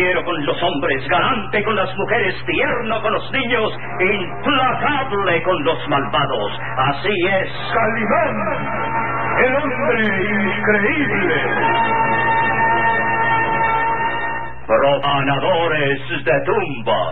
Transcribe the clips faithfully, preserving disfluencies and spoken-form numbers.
fiero con los hombres, galante con las mujeres, tierno con los niños, implacable con los malvados. Así es Calimán, el hombre increíble. Profanadores de tumbas.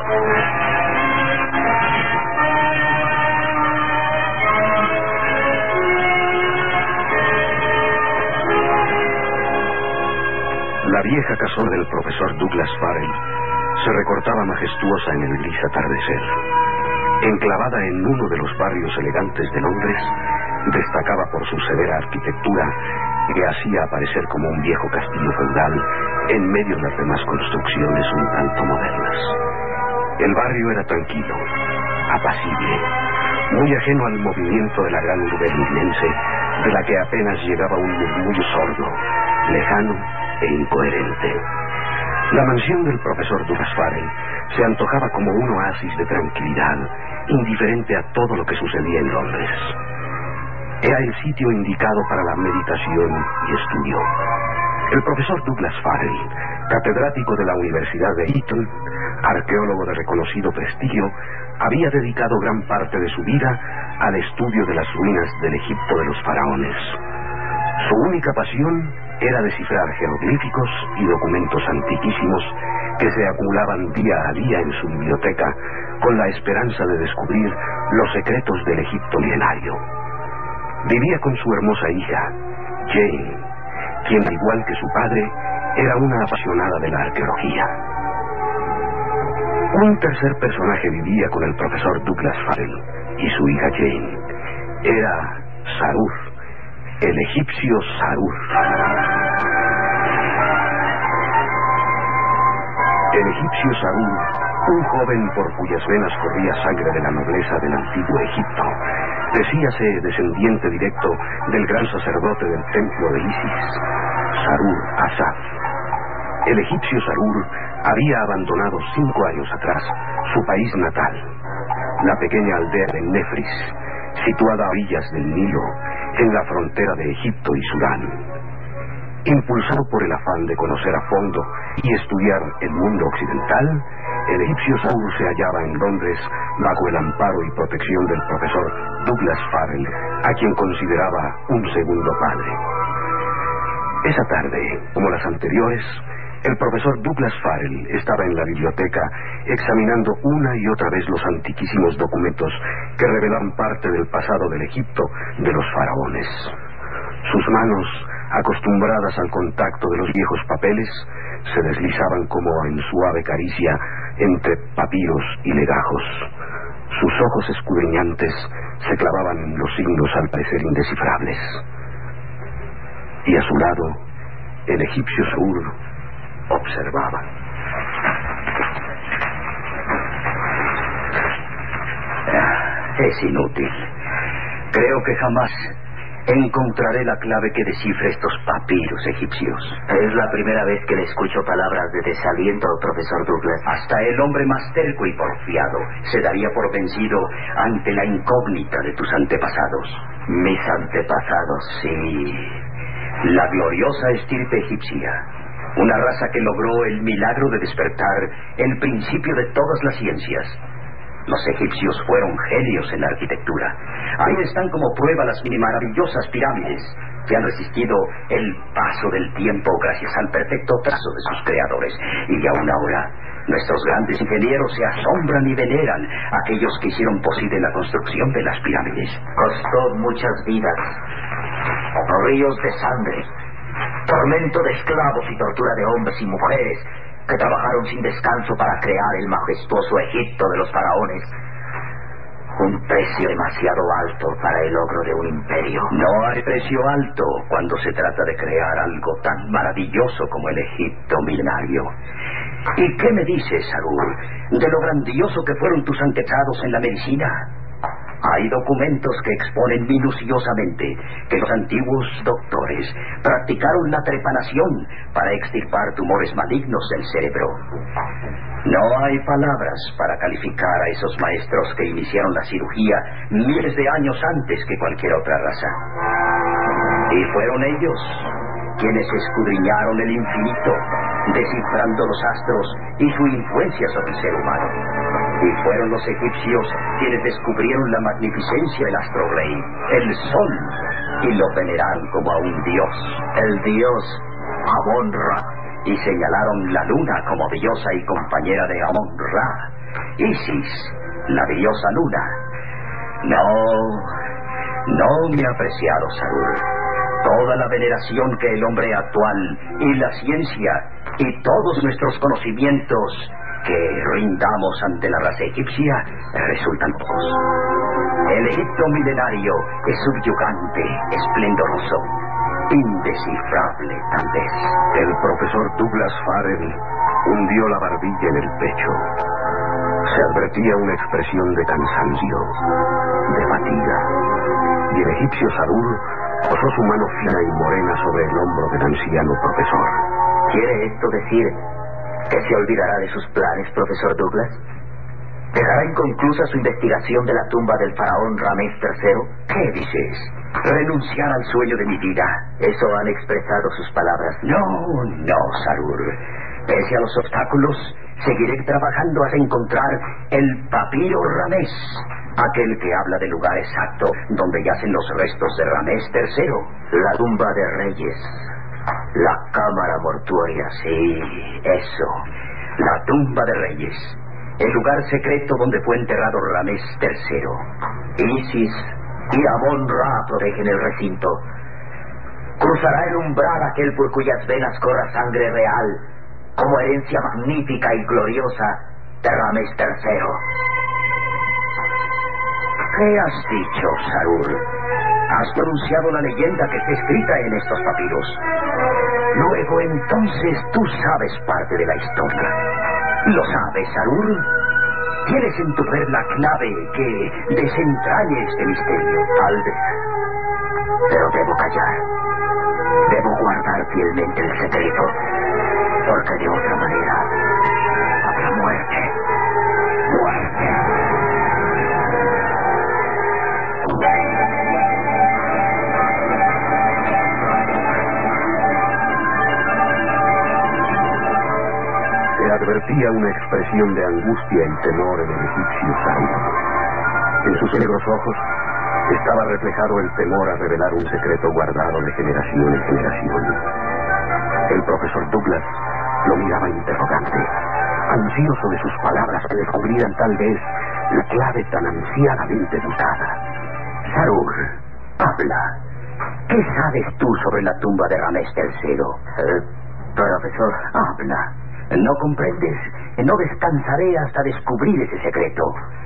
La vieja casona del profesor Douglas Farrell se recortaba majestuosa en el gris atardecer. Enclavada en uno de los barrios elegantes de Londres, destacaba por su severa arquitectura que hacía aparecer como un viejo castillo feudal en medio de las demás construcciones un tanto modernas. El barrio era tranquilo, apacible, muy ajeno al movimiento de la gran urbe londinense, de la que apenas llegaba un murmullo sordo, lejano e incoherente. La mansión del profesor Douglas Farrell se antojaba como un oasis de tranquilidad, indiferente a todo lo que sucedía en Londres. Era el sitio indicado para la meditación y estudio. El profesor Douglas Farrell, catedrático de la Universidad de Eton, arqueólogo de reconocido prestigio, había dedicado gran parte de su vida al estudio de las ruinas del Egipto de los faraones. Su única pasión era descifrar jeroglíficos y documentos antiquísimos que se acumulaban día a día en su biblioteca con la esperanza de descubrir los secretos del Egipto milenario. Vivía con su hermosa hija, Jane, quien, al igual que su padre, era una apasionada de la arqueología. Un tercer personaje vivía con el profesor Douglas Farrell y su hija Jane. Era Sarur, el egipcio Sarur. El egipcio Sarur, un joven por cuyas venas corría sangre de la nobleza del antiguo Egipto, decíase descendiente directo del gran sacerdote del templo de Isis, Sarur Asaf. El egipcio Sarur había abandonado cinco años atrás su país natal, la pequeña aldea de Nefris, situada a orillas del Nilo, en la frontera de Egipto y Sudán. Impulsado por el afán de conocer a fondo y estudiar el mundo occidental, el egipcio Sarur se hallaba en Londres bajo el amparo y protección del profesor Douglas Farrell, a quien consideraba un segundo padre. Esa tarde, como las anteriores, el profesor Douglas Farrell estaba en la biblioteca examinando una y otra vez los antiquísimos documentos que revelaban parte del pasado del Egipto de los faraones. Sus manos, acostumbradas al contacto de los viejos papeles, se deslizaban como en suave caricia entre papiros y legajos. Sus ojos escudriñantes se clavaban en los signos al parecer indescifrables. Y a su lado, el egipcio Sarur observaba. Es inútil. Creo que jamás encontraré la clave que descifre estos papiros egipcios. Es la primera vez que le escucho palabras de desaliento al profesor Douglas. Hasta el hombre más terco y porfiado se daría por vencido ante la incógnita de tus antepasados. Mis antepasados, sí. La gloriosa estirpe egipcia. Una raza que logró el milagro de despertar el principio de todas las ciencias. Los egipcios fueron genios en la arquitectura. Ahí están como prueba las maravillosas pirámides que han resistido el paso del tiempo gracias al perfecto trazo de sus creadores. Y aún ahora, nuestros grandes ingenieros se asombran y veneran a aquellos que hicieron posible la construcción de las pirámides. Costó muchas vidas, ríos de sangre, tormento de esclavos y tortura de hombres y mujeres que trabajaron sin descanso para crear el majestuoso Egipto de los faraones. Un precio demasiado alto para el logro de un imperio. No hay precio alto cuando se trata de crear algo tan maravilloso como el Egipto milenario. ¿Y qué me dices, Sarur, de lo grandioso que fueron tus antepasados en la medicina? Hay documentos que exponen minuciosamente que los antiguos doctores practicaron la trepanación para extirpar tumores malignos del cerebro. No hay palabras para calificar a esos maestros que iniciaron la cirugía miles de años antes que cualquier otra raza. Y fueron ellos quienes escudriñaron el infinito descifrando los astros y su influencia sobre el ser humano. Y fueron los egipcios quienes descubrieron la magnificencia del astro rey, el sol, y lo veneraron como a un dios, el dios Amon-Ra, y señalaron la luna como diosa y compañera de Amon-Ra, Isis, la diosa luna. No, no, mi apreciado Sarur. Toda la veneración que el hombre actual y la ciencia y todos nuestros conocimientos que rindamos ante la raza egipcia resultan pocos. El Egipto milenario es subyugante, esplendoroso, indescifrable tal vez. El profesor Douglas Farrell hundió la barbilla en el pecho. Se advertía una expresión de cansancio, de fatiga, y el egipcio Sarur posó su mano fina y morena sobre el hombro del anciano profesor. ¿Quiere esto decir que se olvidará de sus planes, profesor Douglas? ¿Dejará inconclusa su investigación de la tumba del faraón Ramés tercero? ¿Qué dices? ¿Renunciar al sueño de mi vida? Eso han expresado sus palabras. No, no, Sarur. Pese a los obstáculos, seguiré trabajando hasta encontrar el papiro Ramés, aquel que habla del lugar exacto donde yacen los restos de Ramés tercero. La tumba de reyes, la cámara mortuoria. Sí, eso, la tumba de reyes, el lugar secreto donde fue enterrado Ramés tercero. Isis y Amon-Ra protegen el recinto. Cruzará el umbral aquel por cuyas venas corra sangre real, como herencia magnífica y gloriosa de Ramés tercero. ¿Qué has dicho, Sarur? Has pronunciado la leyenda que está escrita en estos papiros. Luego, entonces, tú sabes parte de la historia. ¿Lo sabes, Sarur? ¿Tienes en tu poder la clave que desentrañe este misterio? Tal vez. Pero debo callar. Debo guardar fielmente el secreto, porque de otra manera habrá muerte. ¡Muerte! Se advertía una expresión de angustia y temor en el egipcio Sarur. En sus negros ojos estaba reflejado el temor a revelar un secreto guardado de generación en generación. El profesor Douglas lo miraba interrogante, ansioso de sus palabras que descubrieran tal vez la clave tan ansiadamente buscada. Sarur, habla. ¿Qué sabes tú sobre la tumba de Ramés tercero? Eh, profesor, habla. ¿No comprendes? No descansaré hasta descubrir ese secreto.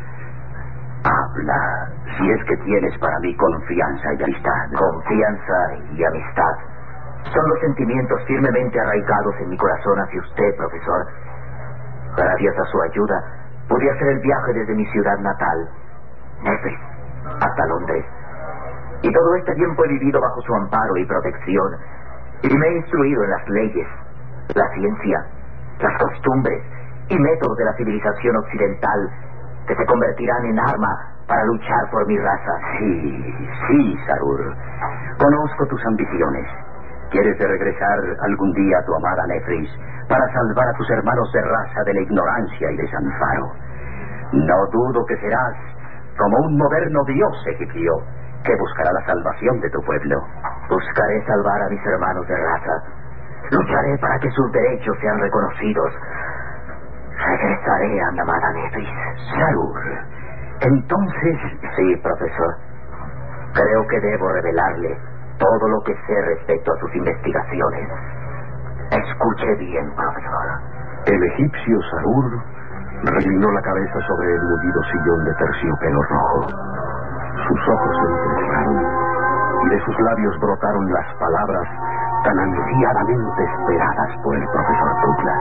Habla, si es que tienes para mí confianza y amistad. Confianza y amistad son los sentimientos firmemente arraigados en mi corazón hacia usted, profesor. Gracias a su ayuda, pude hacer el viaje desde mi ciudad natal, Memphis, hasta Londres. Y todo este tiempo he vivido bajo su amparo y protección, y me he instruido en las leyes, la ciencia, las costumbres y métodos de la civilización occidental que se convertirán en arma para luchar por mi raza. Sí, sí, Sarur. Conozco tus ambiciones. Quieres de regresar algún día a tu amada Nefris para salvar a tus hermanos de raza de la ignorancia y desamparo. No dudo que serás como un moderno dios egipcio que buscará la salvación de tu pueblo. Buscaré salvar a mis hermanos de raza. Lucharé para que sus derechos sean reconocidos. Regresaré a mi amada Nefris. Sarur, entonces... Sí, profesor. Creo que debo revelarle todo lo que sé respecto a sus investigaciones. Escuche bien, profesor. El egipcio Sarur reclinó la cabeza sobre el mullido sillón de terciopelo rojo. Sus ojos se entrecerraron y de sus labios brotaron las palabras tan ansiadamente esperadas por el profesor Douglas.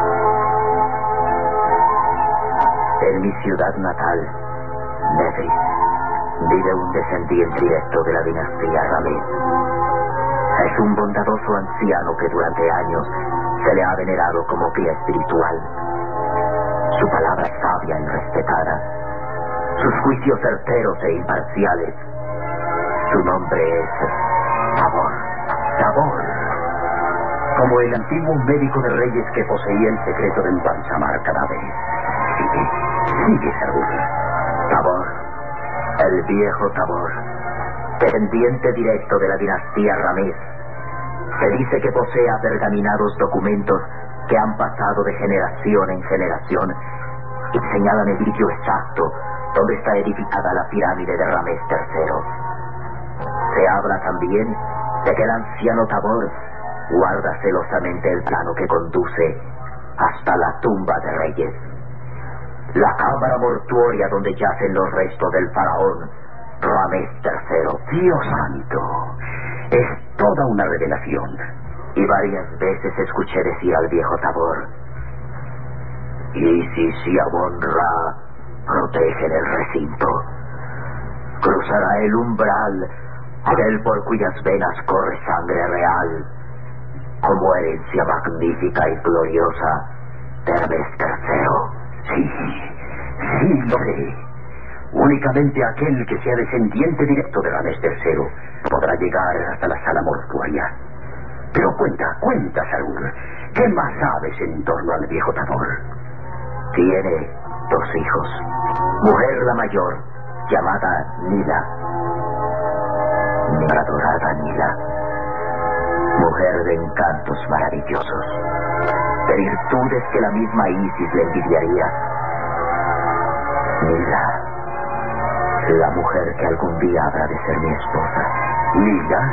En mi ciudad natal, Memphis, vive un descendiente directo de la dinastía Ramés. Es un bondadoso anciano que durante años se le ha venerado como guía espiritual. Su palabra es sabia y respetada, sus juicios certeros e imparciales. Su nombre es Tabor. Tabor. como el antiguo médico de reyes que poseía el secreto de embalsamar cadáveres. Sigue, sigue, Saúl. Tabor, el viejo Tabor, descendiente directo de la dinastía Ramés, se dice que posee apergaminados documentos que han pasado de generación en generación y señalan el sitio exacto donde está edificada la pirámide de Ramés tercero. Se habla también de que el anciano Tabor guarda celosamente el plano que conduce hasta la tumba de reyes, la cámara mortuoria donde yacen los restos del faraón Ramés tercero. Dios santo, es toda una revelación. Y varias veces escuché decir al viejo Tabor: y si Siamon-Ra protege el recinto, cruzará el umbral aquel por cuyas venas corre sangre real, como herencia magnífica y gloriosa de Ramés tercero. Sí, sí, lo sé. Únicamente aquel que sea descendiente directo de Ramés tercero podrá llegar hasta la sala mortuoria. Pero cuenta, cuenta, Saúl, ¿qué más sabes en torno al viejo Tabor? Tiene dos hijos. Mujer la mayor, llamada Nila. Mi adorada Nila. Mujer de encantos maravillosos, de virtudes que la misma Isis le envidiaría. Nila, la mujer que algún día habrá de ser mi esposa. ¿Nila?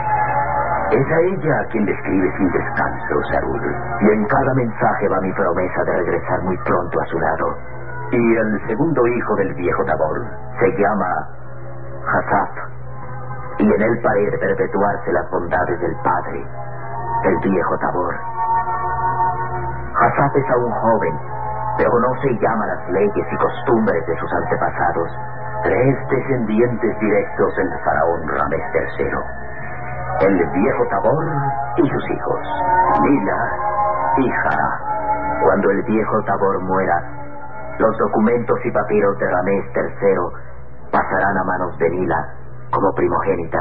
Es a ella a quien le escribe sin descanso, Saúl. Y en cada mensaje va mi promesa de regresar muy pronto a su lado. ¿Y el segundo hijo del viejo Tabor? Se llama Hassap, y en él parece perpetuarse las bondades del padre, el viejo Tabor. Hassap es aún joven, pero conoce y llama las leyes y costumbres de sus antepasados. Tres descendientes directos del faraón Ramés tercero. El viejo Tabor y sus hijos, Nila y Jara. Cuando el viejo Tabor muera, los documentos y papiros de Ramés tercero pasarán a manos de Nila como primogénita.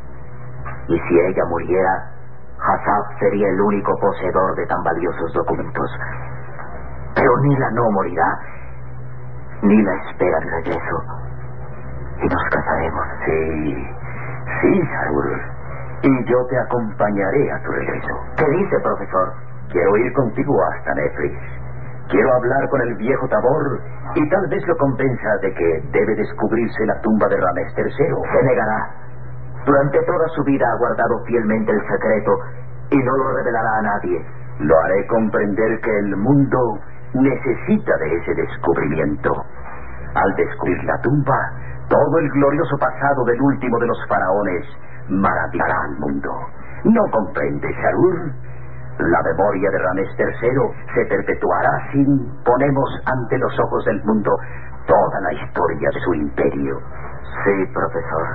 Y si ella muriera, Hassap sería el único poseedor de tan valiosos documentos. Pero Nila no morirá. Nila espera el regreso y nos casaremos. Sí, sí, Saúl. Y yo te acompañaré a tu regreso. ¿Qué dice, profesor? Quiero ir contigo hasta Nefris. Quiero hablar con el viejo Tabor y tal vez lo convenza de que debe descubrirse la tumba de Ramés tercero. Se negará. Durante toda su vida ha guardado fielmente el secreto y no lo revelará a nadie. Lo haré comprender que el mundo necesita de ese descubrimiento. Al descubrir la tumba, todo el glorioso pasado del último de los faraones maravillará al mundo. ¿No comprendes, Saúl? La memoria de Ramés tercero se perpetuará si ponemos ante los ojos del mundo toda la historia de su imperio. Sí, profesor.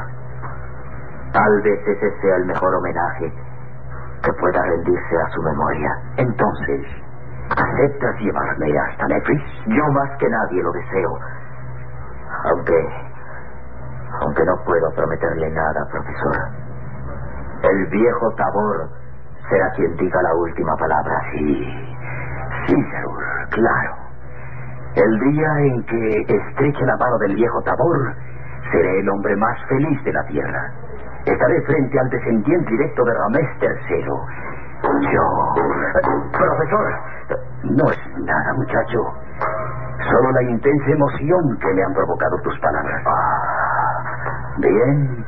Tal vez ese sea el mejor homenaje que pueda rendirse a su memoria. Entonces, ¿aceptas llevarme hasta Nefris? Yo más que nadie lo deseo. Aunque... Aunque no puedo prometerle nada, profesor. El viejo Tabor será quien diga la última palabra. Sí, sí, Saúl, claro. El día en que estreche la mano del viejo Tabor, seré el hombre más feliz de la tierra. Estaré frente al descendiente directo de Ramés tercero. Yo... Profesor. No es nada, muchacho. Solo la intensa emoción que me han provocado tus palabras. Bien.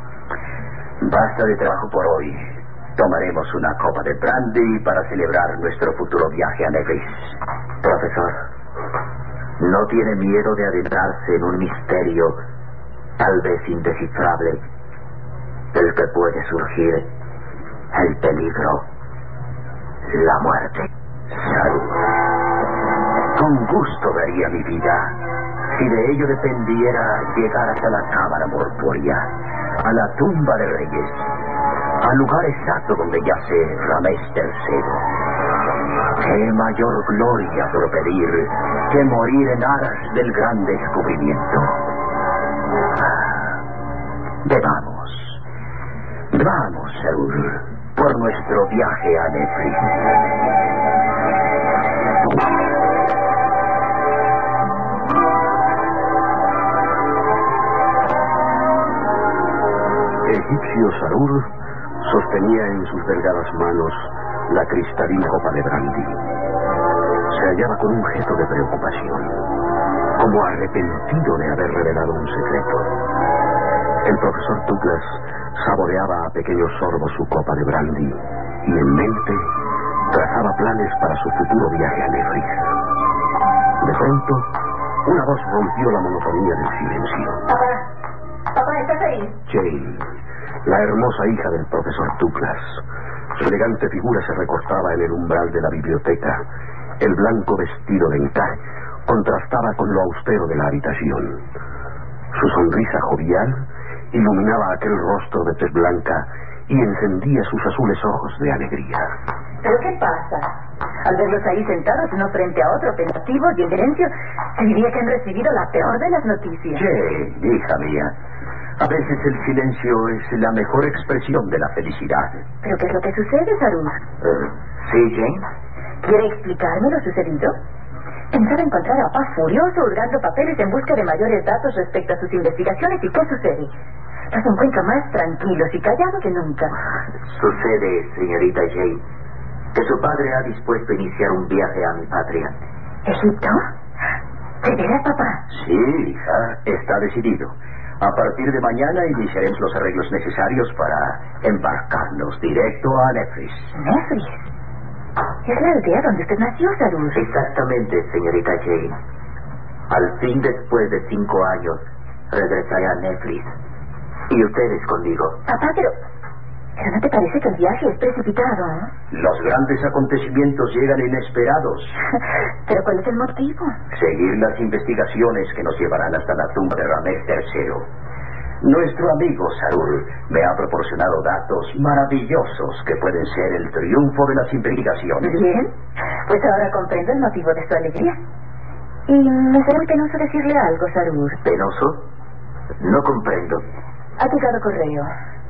Basta de trabajo por hoy. Tomaremos una copa de brandy para celebrar nuestro futuro viaje a Nefris. Profesor, ¿no tiene miedo de adentrarse en un misterio tal vez indescifrable del que puede surgir el peligro, la muerte? Salud. Con gusto daría mi vida si de ello dependiera llegar hasta la cámara mortuoria, a la tumba de reyes, al lugar exacto donde yace Ramés tercero. Qué mayor gloria por pedir que morir en aras del gran descubrimiento. Bebamos, vamos, Saúl, por nuestro viaje a Nefris. El egipcio Sarur sostenía en sus delgadas manos la cristalina copa de brandy. Se hallaba con un gesto de preocupación, como arrepentido de haber revelado un secreto. El profesor Douglas saboreaba a pequeños sorbos su copa de brandy y en mente trazaba planes para su futuro viaje a Nefris. De pronto, una voz rompió la monotonía del silencio. Papá, papá, ¿estás ahí? Jane, la hermosa hija del profesor Douglas. Su elegante figura se recortaba en el umbral de la biblioteca. El blanco vestido de encaje contrastaba con lo austero de la habitación. Su sonrisa jovial iluminaba aquel rostro de tez blanca y encendía sus azules ojos de alegría. ¿Pero qué pasa? Al verlos ahí sentados uno frente a otro, pensativos y en silencio, se diría que han recibido la peor de las noticias. Jane, hija mía, a veces el silencio es la mejor expresión de la felicidad. ¿Pero qué es lo que sucede, Sarur? Uh, ¿Sí, Jane? ¿Quiere explicarme lo sucedido? Pensaba encontrar a papá furioso hurgando papeles en busca de mayores datos respecto a sus investigaciones. ¿Y qué sucede? Los encuentro más tranquilos y callados que nunca. Sucede, señorita Jane, que su padre ha dispuesto a iniciar un viaje a mi patria. ¿Egipto? ¿De veras, papá? Sí, hija, está decidido. A partir de mañana iniciaremos los arreglos necesarios para embarcarnos directo a Nefris. ¿Nefris? Es la aldea donde usted nació, Sarur. Exactamente, señorita Jane. Al fin, después de cinco años, regresaré a Nefris. Y ustedes conmigo. Papá, pero... ¿Pero no te parece que el viaje es precipitado, eh? Los grandes acontecimientos llegan inesperados. ¿Pero cuál es el motivo? Seguir las investigaciones que nos llevarán hasta la tumba de Ramés tercero. Nuestro amigo Sarur me ha proporcionado datos maravillosos que pueden ser el triunfo de las investigaciones. Bien, pues ahora comprendo el motivo de su alegría. Y me será muy penoso decirle algo, Sarur. ¿Penoso? No comprendo. Ha llegado correo.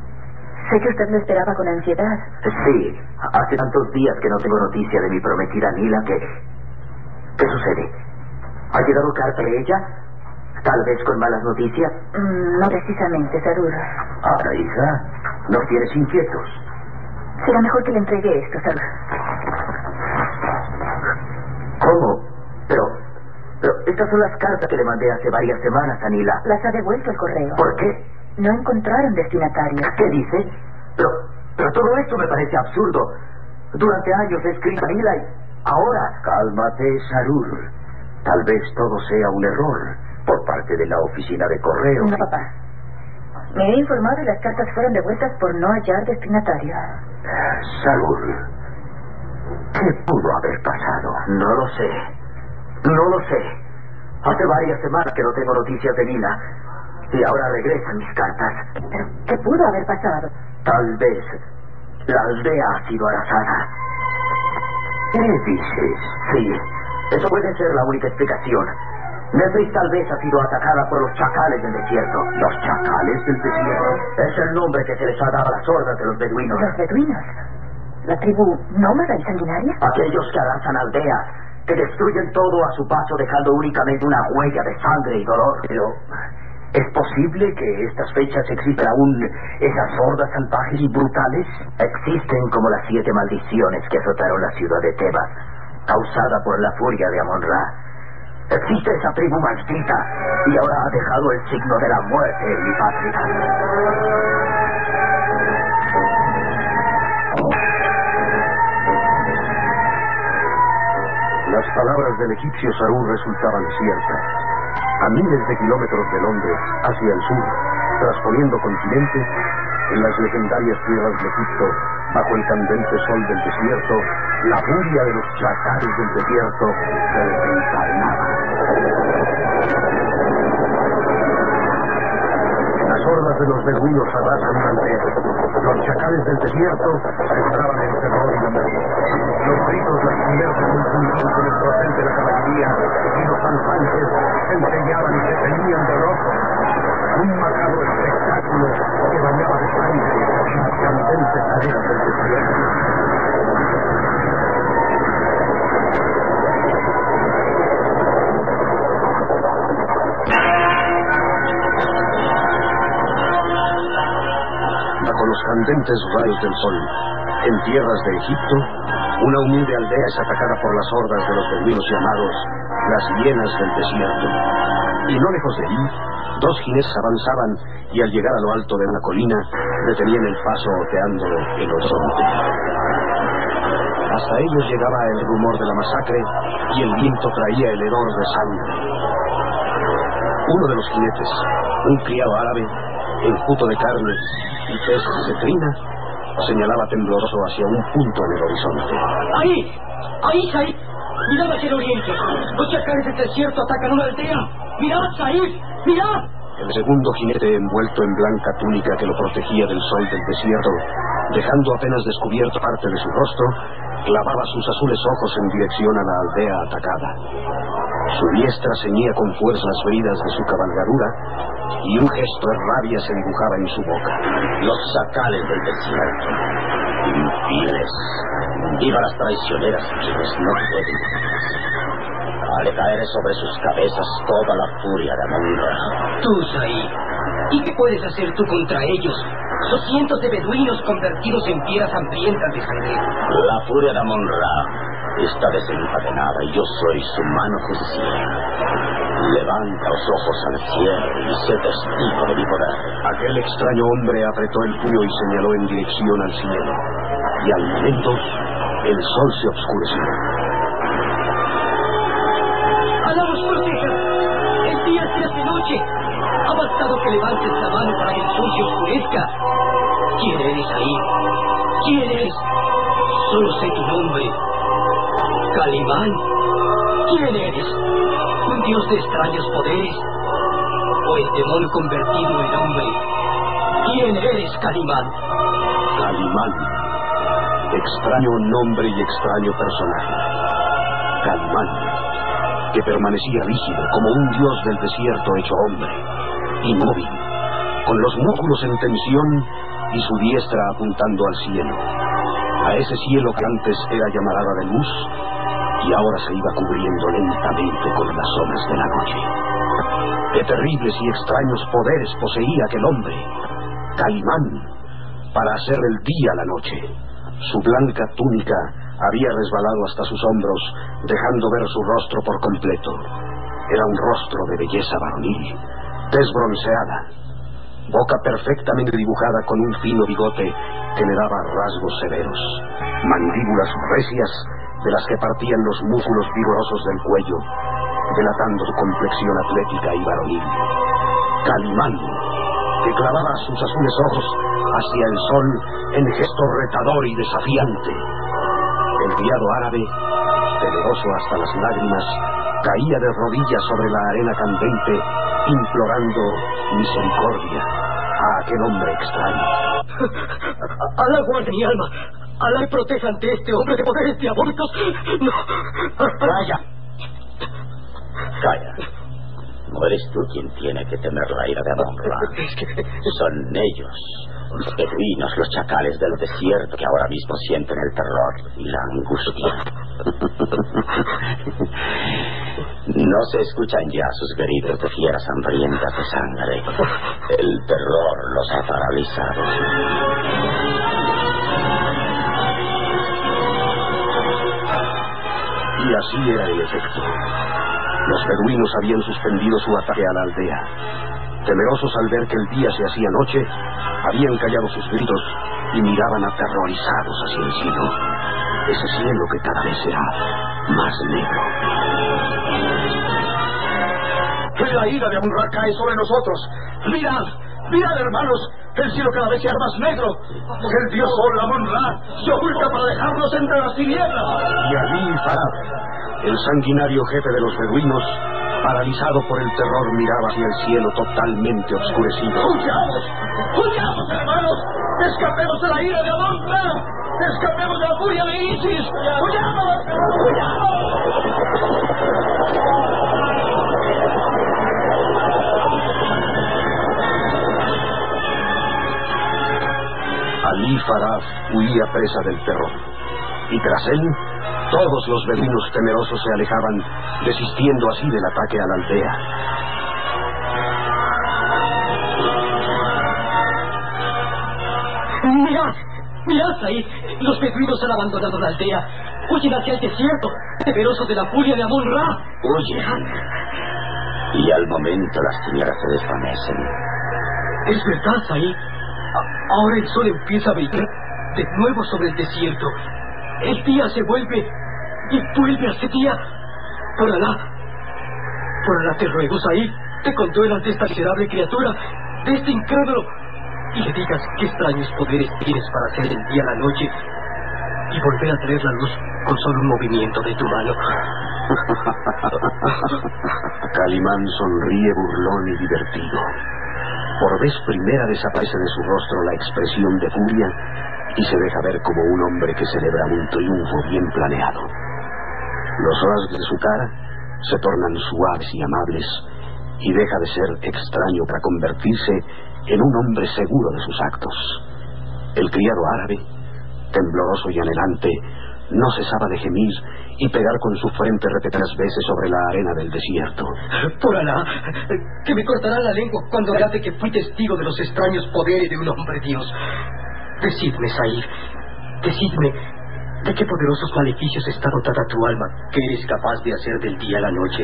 Sé que usted lo esperaba con ansiedad. Sí, hace tantos días que no tengo noticia de mi prometida Nila que... ¿Qué sucede? ¿Ha llegado carta de ella? ¿Tal vez con malas noticias? Mm, no precisamente, Sarur. Ahora, hija, nos tienes inquietos. Será mejor que le entregue esto, Sarur. ¿Cómo? Pero... Pero estas son las cartas que le mandé hace varias semanas a Nila. Las ha devuelto el correo. ¿Por qué? No encontraron destinatario. ¿Qué dice? Pero, pero todo esto me parece absurdo. Durante años he escrito a Nila y ahora... Cálmate, Sarur. Tal vez todo sea un error por parte de la oficina de correo. No, papá. Me he informado y las cartas fueron devueltas por no hallar destinatario. Sarur, ¿qué pudo haber pasado? No lo sé. No lo sé. Hace varias semanas que no tengo noticias de Nila. Y ahora regresan mis cartas. ¿Pero qué pudo haber pasado? Tal vez la aldea ha sido arrasada. ¿Qué dices? Sí, eso puede ser la única explicación. Nefris tal vez ha sido atacada por los chacales del desierto. ¿Los chacales del desierto? Es el nombre que se les ha dado a las hordas de los beduinos. ¿Los beduinos? ¿La tribu nómada y sanguinaria? Aquellos que arrasan aldeas, que destruyen todo a su paso dejando únicamente una huella de sangre y dolor. Pero... ¿es posible que estas fechas existan aún esas hordas salvajes y brutales? Existen como las siete maldiciones que azotaron la ciudad de Tebas, causada por la furia de Amon-Ra. Existe esa tribu maldita y ahora ha dejado el signo de la muerte en mi patria. Las palabras del egipcio Sarur resultaban ciertas. A miles de kilómetros de Londres, hacia el sur, trasponiendo continentes, en las legendarias tierras de Egipto, bajo el candente sol del desierto, la furia de los chacales del desierto se desencadenaba. Las hordas de los beduinos arrasan una aldea. Los chacales del desierto sembraban el terror y la muerte. Los gritos lastimeros confundían con el tropel de la caballería y los alfanjes se empeñaban y se teñían de rojo. Un macabro espectáculo que bañaba de sangre y candente pesaderas del desierto. Bajo los candentes rayos del sol, en tierras de Egipto, una humilde aldea es atacada por las hordas de los beduinos llamados las hienas del desierto. Y no lejos de allí, dos jinetes avanzaban y al llegar a lo alto de una colina, detenían el paso oteando el horizonte. Hasta ellos llegaba el rumor de la masacre y el viento traía el hedor de sangre. Uno de los jinetes, un criado árabe, enjuto de carne y tez cetrina, señalaba tembloroso hacia un punto en el horizonte. ¡Ahí! ¡Ahí, Said! ¡Mirad hacia el oriente! ¡Los chacales del desierto atacan una aldea! ¡Mirad, Said! ¡Mirad! El segundo jinete, envuelto en blanca túnica que lo protegía del sol del desierto, dejando apenas descubierto parte de su rostro, clavaba sus azules ojos en dirección a la aldea atacada. Su diestra ceñía con fuerza las bridas de su cabalgadura y un gesto de rabia se dibujaba en su boca. Los chacales del desierto, infieles, viva las traicioneras quienes no pueden haré caer sobre sus cabezas toda la furia de Amon-Ra. Tú, Said, ¿y qué puedes hacer tú contra ellos? Los cientos de beduinos convertidos en fieras hambrientas de sangre. La furia de Amon-Ra está desencadenada y yo soy su mano justiciera. Levanta los ojos al cielo y sé testigo de mi poder. Aquel extraño hombre apretó el puño y señaló en dirección al cielo. Y al momento, el sol se oscureció. ¡Alá los proteja! El día se hace noche. Ha bastado que levantes la mano para que el sol se oscurezca. ¿Quién eres ahí? ¿Quién eres? Solo sé tu nombre. Calimán. ¿Quién eres? ¿Un dios de extraños poderes? ¿O el demonio convertido en hombre? ¿Quién eres, Calimán? Calimán. Extraño nombre y extraño personaje. Calimán, que permanecía rígido como un dios del desierto hecho hombre, inmóvil, con los músculos en tensión y su diestra apuntando al cielo, a ese cielo que antes era llamarada de luz y ahora se iba cubriendo lentamente con las sombras de la noche. Qué terribles y extraños poderes poseía aquel hombre, Calimán, para hacer el día la noche. Su blanca túnica había resbalado hasta sus hombros, dejando ver su rostro por completo. Era un rostro de belleza varonil, tez bronceada, boca perfectamente dibujada con un fino bigote que le daba rasgos severos, mandíbulas recias de las que partían los músculos vigorosos del cuello, delatando su complexión atlética y varonil. Calimán, que clavaba sus azules ojos hacia el sol en gesto retador y desafiante. El criado árabe, temeroso hasta las lágrimas, caía de rodillas sobre la arena candente, implorando misericordia a aquel hombre extraño. Alá guarde mi alma. Alá me proteja ante este hombre de poderes diabólicos. No. Calla. Calla. No eres tú quien tiene que temer la ira de Amon-Ra. Es que... Son ellos, los beduinos, los chacales del desierto, que ahora mismo sienten el terror y la angustia. No se escuchan ya sus gritos de fieras hambrientas de sangre. El terror los ha paralizado. Y así era el efecto. Los beduinos habían suspendido su ataque a la aldea. Temerosos al ver que el día se hacía noche, habían callado sus gritos y miraban aterrorizados hacia el cielo. Ese cielo que cada vez será más negro. La ira de Amon-Ra cae sobre nosotros. Mirad, mirad, hermanos, el cielo cada vez será más negro. El dios Sol, Amon-Ra, se oculta para dejarnos entre las tinieblas. Y Ali Farad, el sanguinario jefe de los beduinos, paralizado por el terror, miraba hacia el cielo totalmente oscurecido. ¡Huyamos! ¡Huyamos, hermanos! ¡Escapemos de la ira de Amon-Ra! ¡Escapemos de la furia de Isis! ¡Huyamos! ¡Huyamos! Ali Faraf huía presa del terror, y tras él, todos los beduinos temerosos se alejaban, desistiendo así del ataque a la aldea. ¡Mirad! ¡Mirad ahí! Los beduinos han abandonado la aldea. Huyen hacia el desierto, temerosos de la furia de Amon-Ra. Huyen. Y al momento las tinieblas se desvanecen. Es verdad, Said. Ahora el sol empieza a brillar de nuevo sobre el desierto. El día se vuelve y vuelve a ese día. Por Alá, por Alá te ruego, Said, te conduelas de esta miserable criatura, de este incrédulo, y le digas qué extraños poderes tienes para hacer el día a la noche y volver a traer la luz con solo un movimiento de tu mano. Calimán sonríe burlón y divertido. Por vez primera desaparece de su rostro la expresión de furia y se deja ver como un hombre que celebra un triunfo bien planeado. Los rasgos de su cara se tornan suaves y amables y deja de ser extraño para convertirse en un hombre seguro de sus actos. El criado árabe, tembloroso y anhelante, no cesaba de gemir y pegar con su frente repetidas veces sobre la arena del desierto. Por Alá, que me cortará la lengua cuando relate que fui testigo de los extraños poderes de un hombre Dios. Decidme, Said, decidme, ¿de qué poderosos maleficios está dotada tu alma que eres capaz de hacer del día a la noche?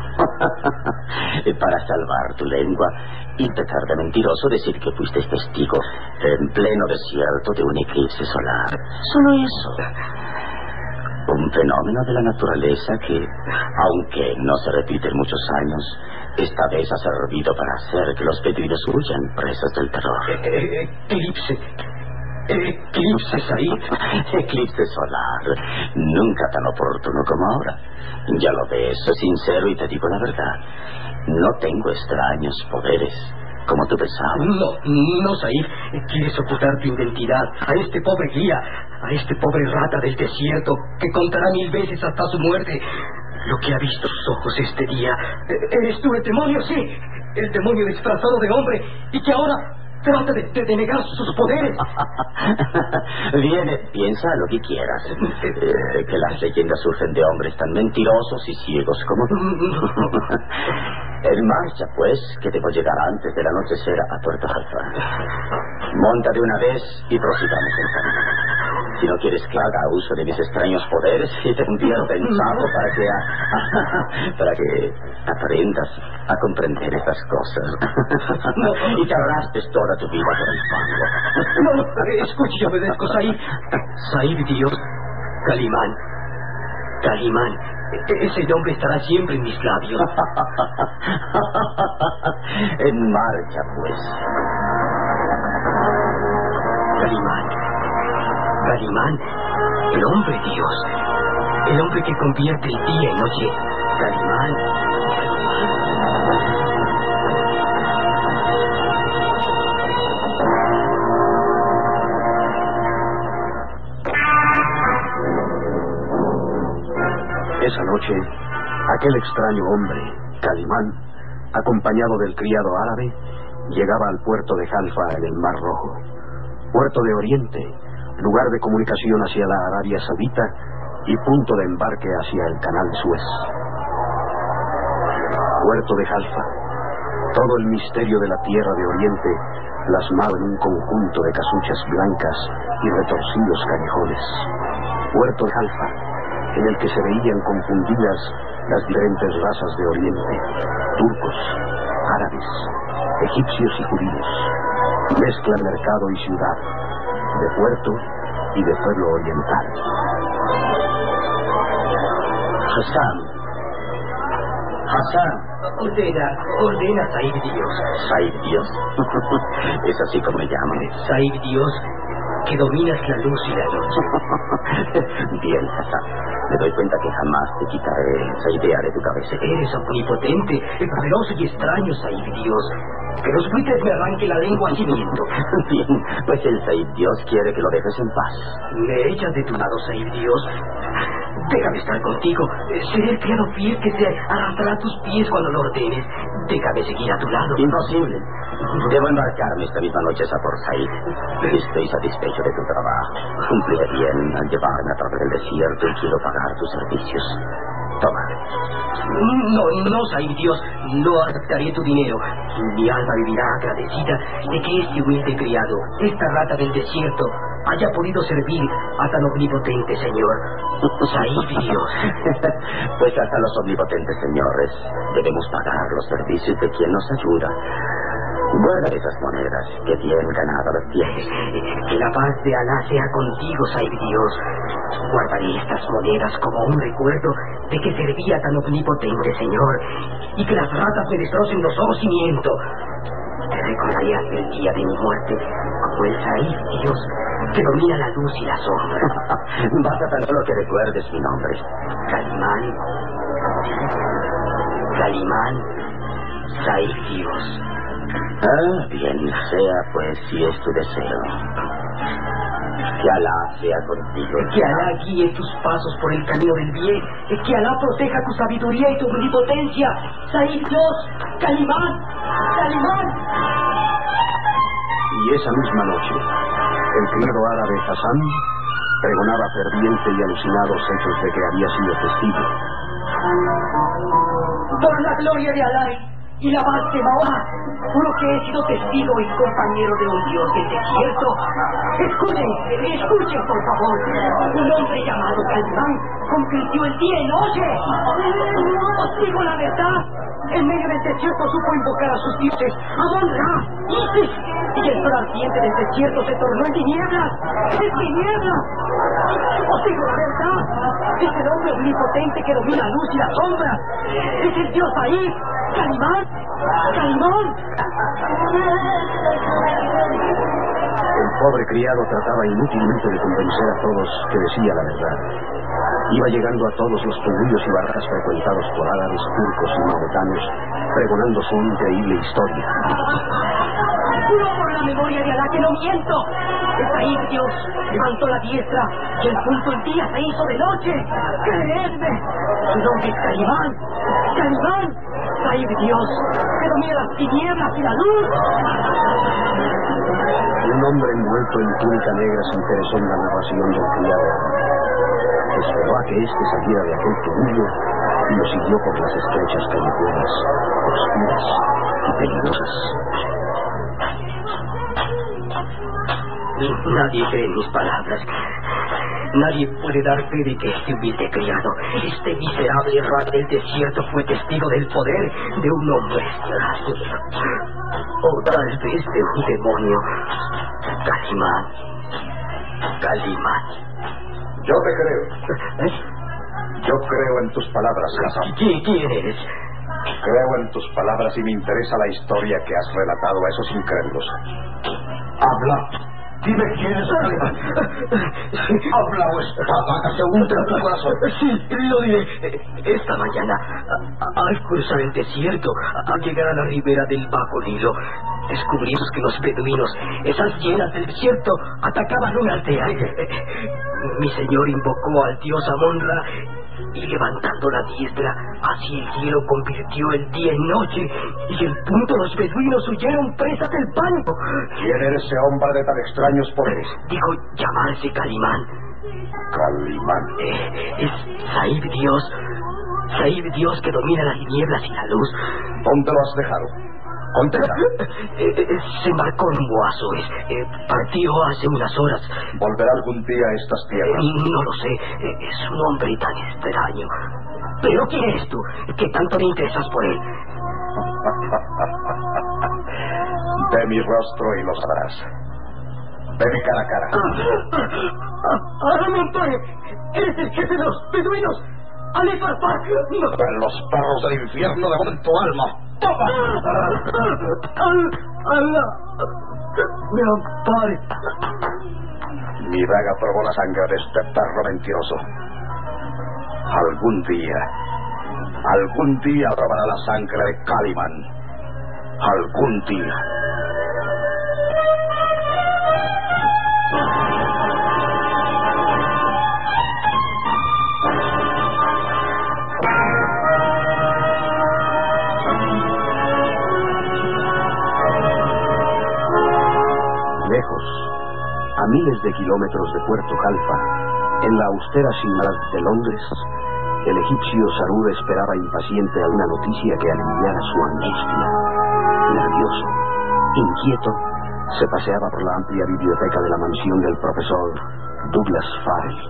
Para salvar tu lengua, intentar de mentiroso decir que fuiste testigo en pleno desierto de un eclipse solar. Solo eso. Un fenómeno de la naturaleza que, aunque no se repite en muchos años, esta vez ha servido para hacer que los beduinos huyan presas del terror. Eh, eh, eclipse. Eclipse, Said. Eclipse solar. Nunca tan oportuno como ahora. Ya lo ves, soy sincero y te digo la verdad. No tengo extraños poderes, como tú pensabas. No, no, Said. Quieres ocultar tu identidad a este pobre guía, a este pobre rata del desierto, que contará mil veces hasta su muerte lo que ha visto sus ojos este día. ¿Eres tú el demonio? Sí, el demonio disfrazado de hombre, y que ahora trata de, de, de negar sus poderes. Bien, piensa lo que quieras. Eh, que las leyendas surgen de hombres tan mentirosos y ciegos como tú. En marcha, pues, que debo llegar antes del anochecer a Puerto Halfa. Monta de una vez y prosigamos el camino. Si no quieres que haga uso de mis extraños poderes, te un sapo para que a, para que aprendas a comprender estas cosas. No. Y te arrastres toda tu vida por el fango. No, no, escuche, yo obedezco, Said. Said, Dios, Calimán. Calimán. Ese nombre estará siempre en mis labios. En marcha, pues. Calimán. Calimán, el hombre Dios, el hombre que convierte el día en noche. Calimán, Esa noche, aquel extraño hombre, Calimán, acompañado del criado árabe, llegaba al puerto de Halfa en el Mar Rojo, puerto de Oriente, lugar de comunicación hacia la Arabia Saudita y punto de embarque hacia el canal de Suez. Puerto de Halfa, todo el misterio de la tierra de Oriente plasmado en un conjunto de casuchas blancas y retorcidos callejones. Puerto de Halfa, en el que se veían confundidas las diferentes razas de Oriente, turcos, árabes, egipcios y judíos, mezcla de mercado y ciudad, de puerto y de pueblo oriental. Hassan. Hassan. Ordena, ordena, Said Dios. Said Dios. Es así como me llaman. Said Dios, que dominas la luz y la noche. Bien, Hassan. Me doy cuenta que jamás te quitaré esa idea de tu cabeza. Eres omnipotente, poderoso y extraño, Said Dios. Que los buitres me arranquen la lengua sin miento. Bien, pues el Said Dios quiere que lo dejes en paz. Me echas de tu lado, Said Dios. Déjame estar contigo. Seré el criado fiel que te arrastrará a tus pies cuando lo ordenes. déjame seguir a tu lado. Imposible. Debo embarcarme esta misma noche a Port Said. Estoy satisfecho de tu trabajo. Cumpliré bien al llevarme a través del desierto y quiero pagar tus servicios. Toma. No, no, Said Dios, no aceptaré tu dinero. Mi alma vivirá agradecida de que este humilde criado, esta rata del desierto, haya podido servir a tan omnipotente señor. Said Dios. Pues hasta los omnipotentes señores debemos pagar los servicios de quien nos ayuda. Guarda esas monedas que bien ganado las tienes. Que la paz de Alá sea contigo, Said Dios. Guardaré estas monedas como un recuerdo de que servía a tan omnipotente señor y que las ratas me destrocen los ojos y miento. Te recordaré hasta el día de mi muerte como el Said Dios que domina la luz y la sombra. Basta tan solo que recuerdes mi nombre. Calimán. Calimán. Said Dios. Ah, bien, sea pues si es tu deseo. Que Alá sea contigo. Que Alá guíe tus pasos por el camino del bien. Que Alá proteja tu sabiduría y tu omnipotencia. Said Dios. Calimán. Calimán. Y esa misma noche, el criado árabe Hassan pregonaba ferviente y alucinado los hechos de que había sido testigo. Por la gloria de Alá y la paz de Mahoma, juro que he sido testigo y compañero de un dios del desierto. Escuchen, escuchen por favor. Un hombre llamado Calimán convirtió el día en noche. Os digo la verdad. En medio del desierto supo invocar a sus dioses, Amon-Ra, Isis, y el sol ardiente del desierto se tornó en tinieblas. ¡En tinieblas! Os digo la verdad. Es el hombre omnipotente que domina la luz y la sombra. Es el dios ahí. ¡Calimán! ¡Calimán! El pobre criado trataba inútilmente de convencer a todos que decía la verdad. Iba llegando a todos los pueblos y barracas frecuentados por árabes, turcos y maometanos, pregonando su increíble historia. Juro por la memoria de Alá que no miento. Said Dios levantó la diestra y el punto el día se hizo de noche. ¡Creedme! Su nombre es Calimán. ¡Calimán! Said Dios, que domina las tinieblas y la luz. Un hombre envuelto en túnica negra se interesó en la narración del criado. Esperó a que éste saliera de aquel tumulto y lo siguió por las estrechas callejuelas, oscuras y peligrosas. Nadie cree en mis palabras. Nadie puede dar fe de que este humilde criado, este miserable rat del desierto, fue testigo del poder de un hombre extraño. O tal vez de un demonio. Calimán. Calimán. Yo te creo. ¿Eh? Yo creo en tus palabras, Hassan. ¿Quién, quién eres? Creo en tus palabras y me interesa la historia que has relatado a esos incrédulos. Habla. Dime quién es Calimán. Habla o espada que se hunde en tu corazón. Sí, lo diré. Esta mañana, al cruzar el desierto, al llegar a la ribera del Bajo Nilo, descubrimos que los beduinos, esas hienas del desierto, atacaban una aldea. Mi señor invocó al dios Amon-Ra y levantando la diestra hacia el cielo convirtió el día en noche y el punto los beduinos huyeron presas del pánico. ¿Quién eres ese hombre de tan extraños poderes? Dijo llamarse Calimán. Calimán. Eh, es Said Dios. Said Dios que domina las tinieblas y la luz. ¿Dónde lo has dejado? Contesta. Eh, eh, se embarcó rumbo a Azores. Eh, partió hace unas horas. ¿Volverá algún día a estas tierras? Eh, no lo sé. Eh, es un hombre tan extraño. ¿Pero quién eres tú? ¿Qué tanto te interesas por él? Ve mi rostro y lo sabrás. Ve cara a cara. ¡Aramontoy! ¡Eres el jefe de los beduinos! ¡Ali Farfar! ¡No! Ven los perros del infierno devoren tu alma. ¡Toma! ¡Allah! ¡Me ampare! Mi daga probó la sangre de este perro mentiroso. Algún día, algún día probará la sangre de Calimán. Algún día. miles de kilómetros de Puerto Jalfa, en la austera ciudad de Londres, el egipcio Sarur esperaba impaciente alguna noticia que aliviara su angustia. Nervioso, inquieto, se paseaba por la amplia biblioteca de la mansión del profesor Douglas Farrell.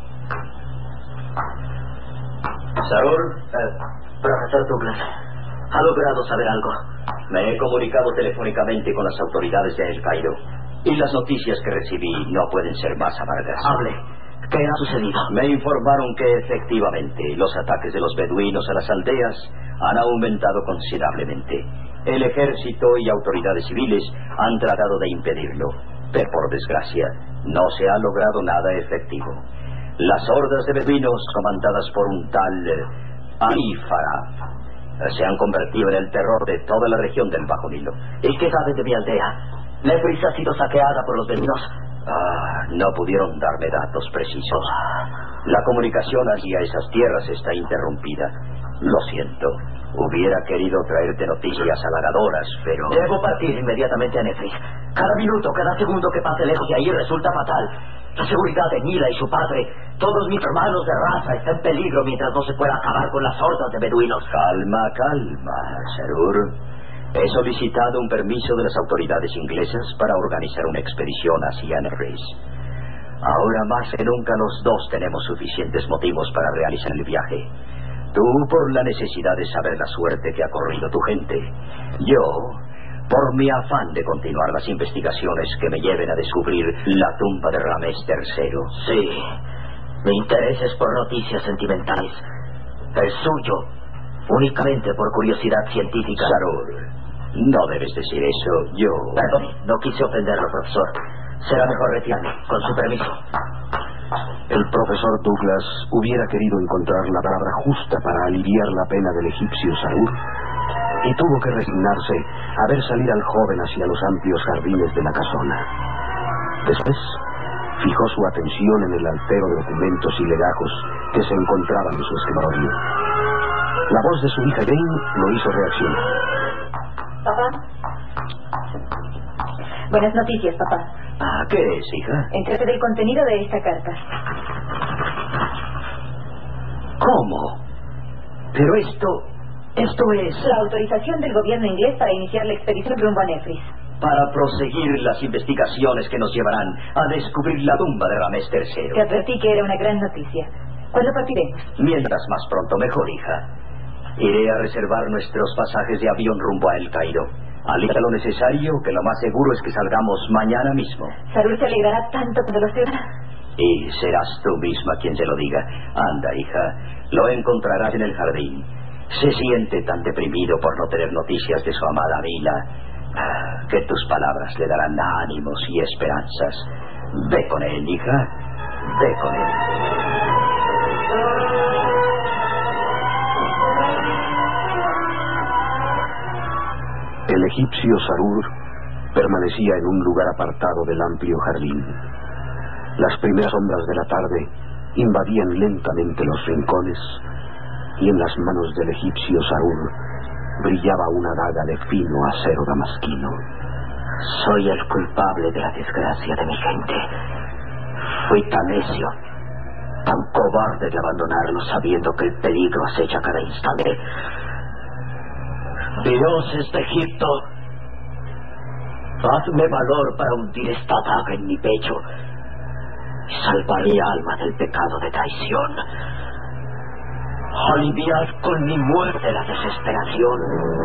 Sarur, eh, profesor Douglas, ¿ha logrado saber algo? Me he comunicado telefónicamente con las autoridades de El Cairo y las noticias que recibí no pueden ser más amargas. Hable. ¿Qué ha sucedido? Me informaron que efectivamente los ataques de los beduinos a las aldeas han aumentado considerablemente. El ejército y autoridades civiles han tratado de impedirlo, pero por desgracia no se ha logrado nada efectivo. Las hordas de beduinos, comandadas por un tal eh, Ali Farah, se han convertido en el terror de toda la región del Bajo Nilo. ¿Y qué sabe de mi aldea? ¿Nefris ha sido saqueada por los beduinos? Ah, no pudieron darme datos precisos. La comunicación hacia esas tierras está interrumpida. Lo siento. Hubiera querido traerte noticias halagadoras, pero... Debo partir inmediatamente a Nefris. Cada minuto, cada segundo que pase lejos de ahí resulta fatal. La seguridad de Nila y su padre, todos mis hermanos de raza, está en peligro mientras no se pueda acabar con las hordas de beduinos. Calma, calma, Sarur. He solicitado un permiso de las autoridades inglesas para organizar una expedición hacia Nefris. Ahora más que nunca los dos tenemos suficientes motivos para realizar el viaje. Tú por la necesidad de saber la suerte que ha corrido tu gente. Yo por mi afán de continuar las investigaciones que me lleven a descubrir la tumba de Ramés tercero. Sí, mi interés es por noticias sentimentales. El suyo, únicamente por curiosidad científica. Sarur, no debes decir eso. Yo... Perdón, no quise ofenderlo, profesor. Será mejor retirarme, con su permiso. El profesor Douglas hubiera querido encontrar la palabra justa para aliviar la pena del egipcio Sarur, y tuvo que resignarse a ver salir al joven hacia los amplios jardines de la casona. Después, fijó su atención en el altero de documentos y legajos que se encontraban en su escritorio. La voz de su hija Jane lo hizo reaccionar. ¿Papá? Buenas noticias, papá. Ah, ¿qué es, hija? Entrate del contenido de esta carta. ¿Cómo? Pero esto... Esto es... La autorización del gobierno inglés para iniciar la expedición rumbo a Nefris. Para proseguir las investigaciones que nos llevarán a descubrir la tumba de Ramés tercero. Te advertí que era una gran noticia. ¿Cuándo partiremos? Mientras más pronto mejor, hija. Iré a reservar nuestros pasajes de avión rumbo a El Cairo. Alista lo necesario, que lo más seguro es que salgamos mañana mismo. Sarur se alegrará tanto cuando lo sepa. Y serás tú misma quien se lo diga. Anda, hija, lo encontrarás en el jardín. Se siente tan deprimido por no tener noticias de su amada Mila, que tus palabras le darán ánimos y esperanzas. Ve con él, hija. Ve con él. El egipcio Sarur permanecía en un lugar apartado del amplio jardín. Las primeras sombras de la tarde invadían lentamente los rincones, y en las manos del egipcio Sarur brillaba una daga de fino acero damasquino. Soy el culpable de la desgracia de mi gente. Fui tan necio, tan cobarde de abandonarlo sabiendo que el peligro acecha cada instante. Dioses de Egipto, hazme valor para hundir esta daga en mi pecho y salvar mi alma del pecado de traición. Aliviad con mi muerte la desesperación.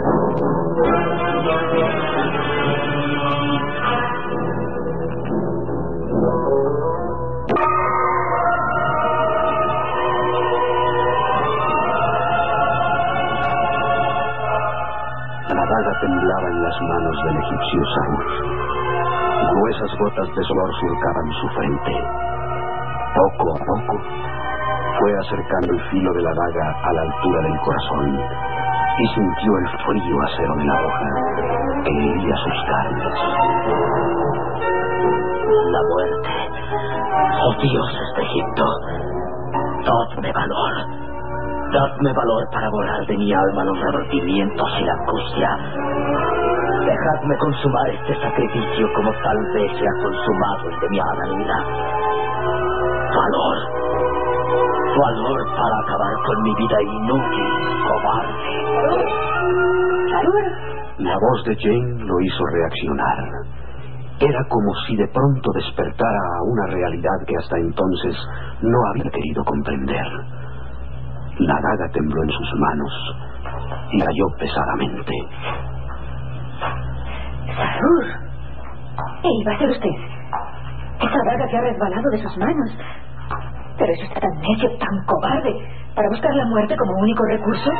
La daga temblaba en las manos del egipcio Sarur. Gruesas gotas de sudor surcaban su frente. Poco a poco fue acercando el filo de la daga a la altura del corazón y sintió el frío acero de la hoja que hería sus carnes. La muerte. Oh dioses de Egipto, dadme valor. Dadme valor para borrar de mi alma los remordimientos y la angustia. Dejadme consumar este sacrificio como tal vez se ha consumado el de mi Adalila. Valor. Valor para acabar con mi vida inútil, cobarde. Sarur. La voz de Jane lo hizo reaccionar. Era como si de pronto despertara a una realidad que hasta entonces no había querido comprender. La daga tembló en sus manos y cayó pesadamente. Sarur. ¿Y va a ser usted? Esa daga que ha resbalado de sus manos. Pero eso está tan necio, tan cobarde, para buscar la muerte como único recurso.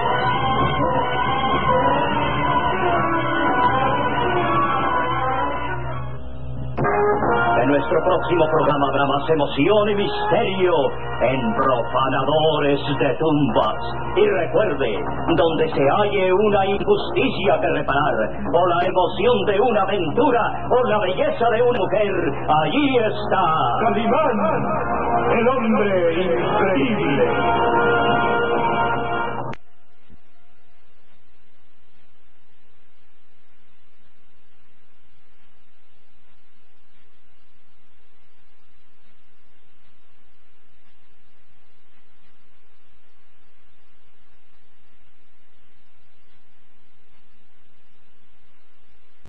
En nuestro próximo programa habrá más emoción y misterio en Profanadores de Tumbas. Y recuerde, donde se halle una injusticia que reparar, o la emoción de una aventura, o la belleza de una mujer, allí está Calimán, el hombre increíble.